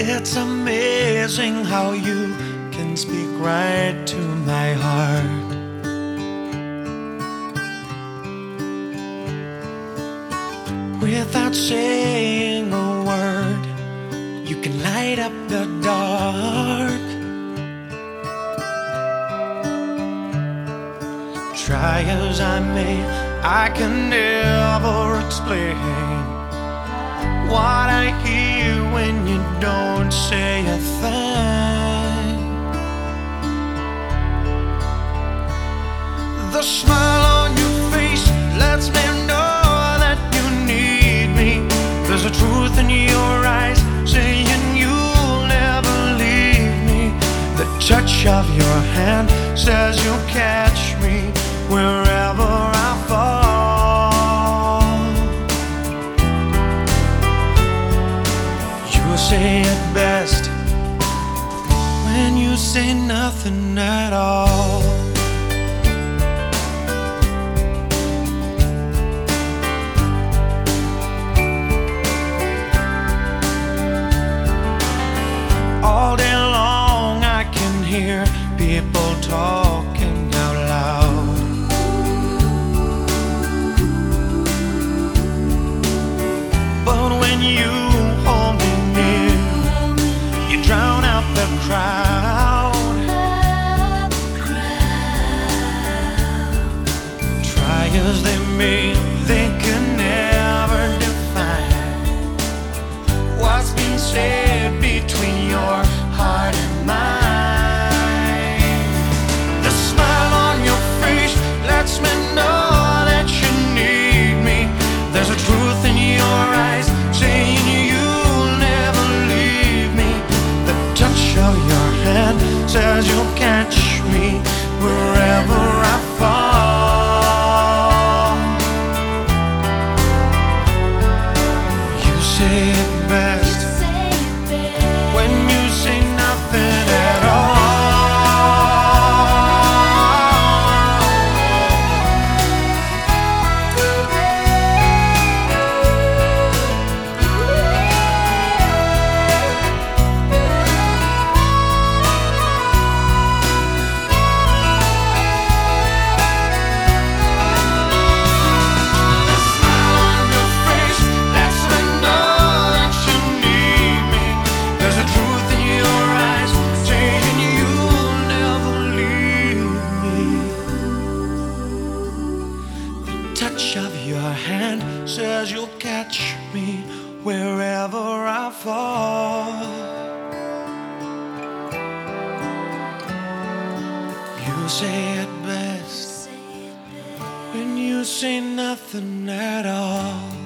It's amazing how you can speak right to my heart. Without saying a word, you can light up the dark. Try as I may, I can never explain what I hear when you don't say a thing. The smile on your face lets me know that you need me. There's a truth in your eyes saying you'll never leave me. The touch of your hand says you'll catch me wherever I fall. You say it best when you say nothing at all. All day long I can hear people talking out loud. But when you hold me near, you drown out the crowd. Try as they may, they can never define what's been said between your heart and mine. The smile on your face lets me know that you need me. There's a truth in your eyes saying you'll never leave me. The touch of your hand says you'll catch me wherever I fall. You say it best when you say nothing at all. The smile on your face lets me know that you need me. There's a truth in your eyes saying you'll never leave me. The touch of your hand says you'll catch me wherever I fall. You say it best when you say nothing at all.